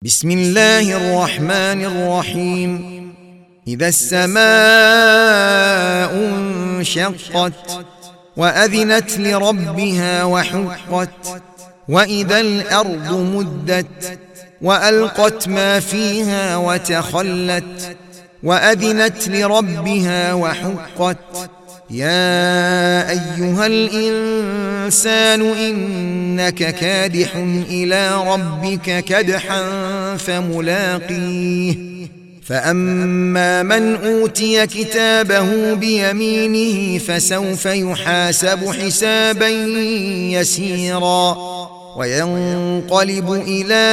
بسم الله الرحمن الرحيم. إذا السماء انشقت وأذنت لربها وحقت وإذا الأرض مدت وألقت ما فيها وتخلت وأذنت لربها وحقت. يا أيها الإنسان إنك كادح إلى ربك كدحا فملاقيه. فأما من أوتي كتابه بيمينه فسوف يحاسب حسابا يسيرا وينقلب إلى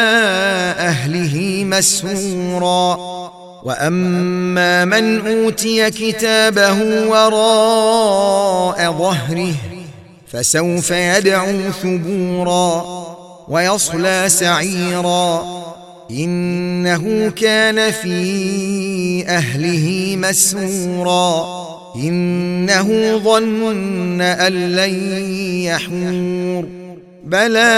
أهله مسرورا. وأما من أوتي كتابه وراء ظهره فسوف يدعو ثبورا ويصلى سعيرا إنه كان في أهله مسرورا إنه ظن أن لن يحور بلى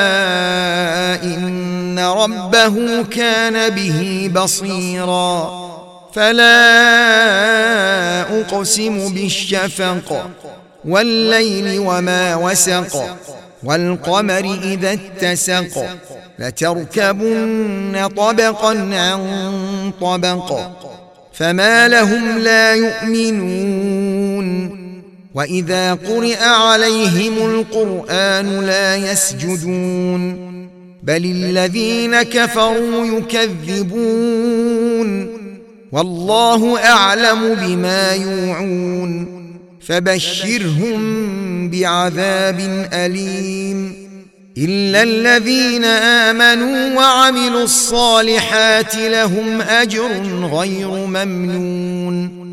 إن ربه كان به بصيرا. فلا أقسم بالشفق والليل وما وسق والقمر إذا اتسق لتركبن طبقا عن طبق فما لهم لا يؤمنون وإذا قرئ عليهم القرآن لا يسجدون بل الذين كفروا يكذبون والله أعلم بما يوعون فبشرهم بعذاب أليم إلا الذين آمنوا وعملوا الصالحات لهم أجر غير ممنون.